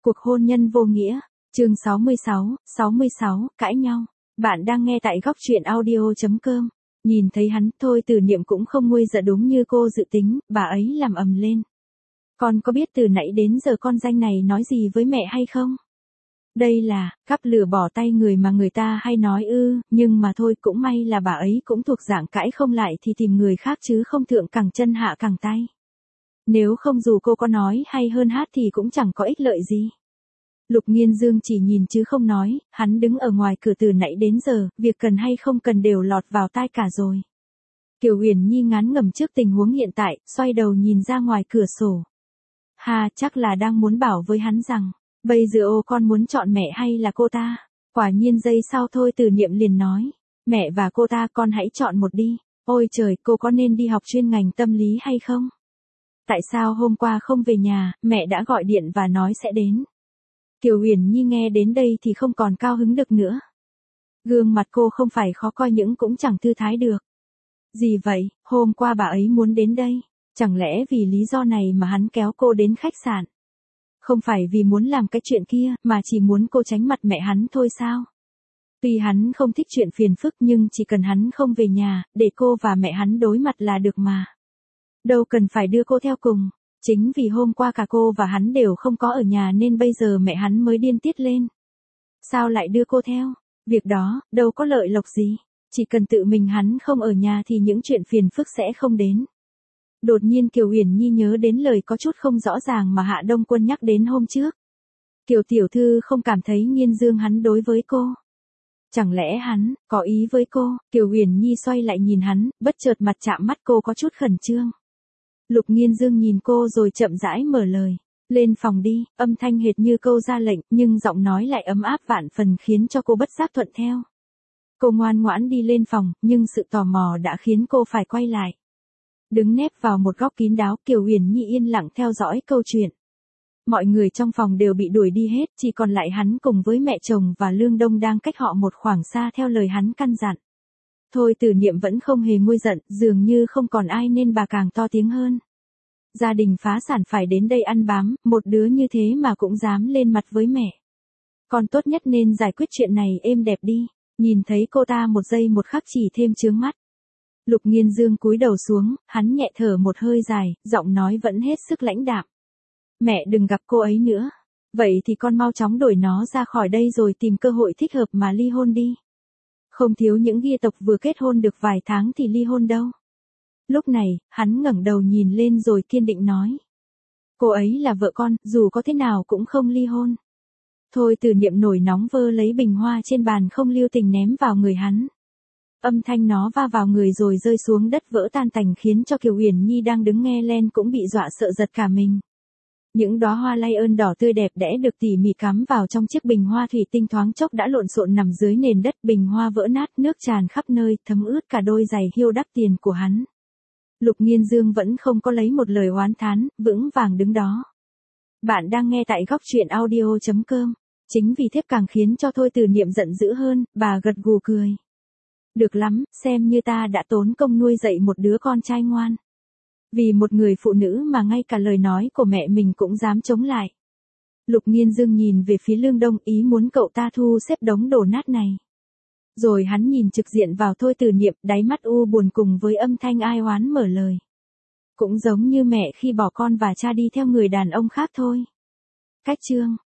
Cuộc hôn nhân vô nghĩa, chương 66, cãi nhau. Bạn đang nghe tại góc truyện audio.com. Nhìn thấy hắn, Thôi Từ Niệm cũng không nguôi giận đúng như cô dự tính, bà ấy làm ầm lên. Con có biết từ nãy đến giờ con danh này nói gì với mẹ hay không? Đây là, gắp lửa bỏ tay người mà người ta hay nói nhưng mà thôi cũng may là bà ấy cũng thuộc dạng cãi không lại thì tìm người khác chứ không thượng cẳng chân hạ cẳng tay. Nếu không dù cô có nói hay hơn hát thì cũng chẳng có ích lợi gì. Lục Nghiên Dương chỉ nhìn chứ không nói, hắn đứng ở ngoài cửa từ nãy đến giờ, việc cần hay không cần đều lọt vào tai cả rồi. Kiều Uyển Nhi ngán ngẩm trước tình huống hiện tại, xoay đầu nhìn ra ngoài cửa sổ. Chắc là đang muốn bảo với hắn rằng, bây giờ con muốn chọn mẹ hay là cô ta? Quả nhiên giây sau Thôi Từ Niệm liền nói, mẹ và cô ta con hãy chọn một đi. Ôi trời, cô có nên đi học chuyên ngành tâm lý hay không? Tại sao hôm qua không về nhà, mẹ đã gọi điện và nói sẽ đến. Kiều Uyển Nhi nghe đến đây thì không còn cao hứng được nữa. Gương mặt cô không phải khó coi nhưng cũng chẳng thư thái được. Gì vậy, hôm qua bà ấy muốn đến đây, chẳng lẽ vì lý do này mà hắn kéo cô đến khách sạn? Không phải vì muốn làm cái chuyện kia, mà chỉ muốn cô tránh mặt mẹ hắn thôi sao? Tuy hắn không thích chuyện phiền phức nhưng chỉ cần hắn không về nhà, để cô và mẹ hắn đối mặt là được mà. Đâu cần phải đưa cô theo cùng. Chính vì hôm qua cả cô và hắn đều không có ở nhà nên bây giờ mẹ hắn mới điên tiết lên. Sao lại đưa cô theo? Việc đó, đâu có lợi lộc gì. Chỉ cần tự mình hắn không ở nhà thì những chuyện phiền phức sẽ không đến. Đột nhiên Kiều Uyển Nhi nhớ đến lời có chút không rõ ràng mà Hạ Đông Quân nhắc đến hôm trước. Kiều tiểu thư không cảm thấy Nghiên Dương hắn đối với cô. Chẳng lẽ hắn có ý với cô? Kiều Uyển Nhi xoay lại nhìn hắn, bất chợt mặt chạm mắt cô có chút khẩn trương. Lục Nghiên Dương nhìn cô rồi chậm rãi mở lời. Lên phòng đi, âm thanh hệt như câu ra lệnh, nhưng giọng nói lại ấm áp vạn phần khiến cho cô bất giác thuận theo. Cô ngoan ngoãn đi lên phòng, nhưng sự tò mò đã khiến cô phải quay lại. Đứng nép vào một góc kín đáo, Kiều Uyển Nhi yên lặng theo dõi câu chuyện. Mọi người trong phòng đều bị đuổi đi hết, chỉ còn lại hắn cùng với mẹ chồng và Lương Đông đang cách họ một khoảng xa theo lời hắn căn dặn. Thôi Từ Niệm vẫn không hề nguôi giận, dường như không còn ai nên bà càng to tiếng hơn. Gia đình phá sản phải đến đây ăn bám, một đứa như thế mà cũng dám lên mặt với mẹ. Con tốt nhất nên giải quyết chuyện này êm đẹp đi. Nhìn thấy cô ta một giây một khắc chỉ thêm chướng mắt. Lục Nghiên Dương cúi đầu xuống, hắn nhẹ thở một hơi dài, giọng nói vẫn hết sức lãnh đạm. Mẹ đừng gặp cô ấy nữa. Vậy thì con mau chóng đuổi nó ra khỏi đây rồi tìm cơ hội thích hợp mà ly hôn đi. Không thiếu những gia tộc vừa kết hôn được vài tháng thì ly hôn đâu. Lúc này, hắn ngẩng đầu nhìn lên rồi kiên định nói. Cô ấy là vợ con, dù có thế nào cũng không ly hôn. Thôi Từ Niệm nổi nóng vơ lấy bình hoa trên bàn không lưu tình ném vào người hắn. Âm thanh nó va vào người rồi rơi xuống đất vỡ tan tành khiến cho Kiều Uyển Nhi đang đứng nghe lên cũng bị dọa sợ giật cả mình. Những đóa hoa lay ơn đỏ tươi đẹp đẽ được tỉ mỉ cắm vào trong chiếc bình hoa thủy tinh thoáng chốc đã lộn xộn nằm dưới nền đất, bình hoa vỡ nát, nước tràn khắp nơi, thấm ướt cả đôi giày hiêu đắt tiền của hắn. Lục Nghiên Dương vẫn không có lấy một lời oán thán, vững vàng đứng đó. Bạn đang nghe tại góc truyện audio.com. Chính vì thế càng khiến cho Thôi Từ Niệm giận dữ hơn, bà gật gù cười. Được lắm, xem như ta đã tốn công nuôi dạy một đứa con trai ngoan. Vì một người phụ nữ mà ngay cả lời nói của mẹ mình cũng dám chống lại. Lục Nghiên Dương nhìn về phía Lương Đông, ý muốn cậu ta thu xếp đống đổ nát này. Rồi hắn nhìn trực diện vào Thôi Từ Niệm, đáy mắt u buồn cùng với âm thanh ai oán mở lời. Cũng giống như mẹ khi bỏ con và cha đi theo người đàn ông khác thôi. Cách chương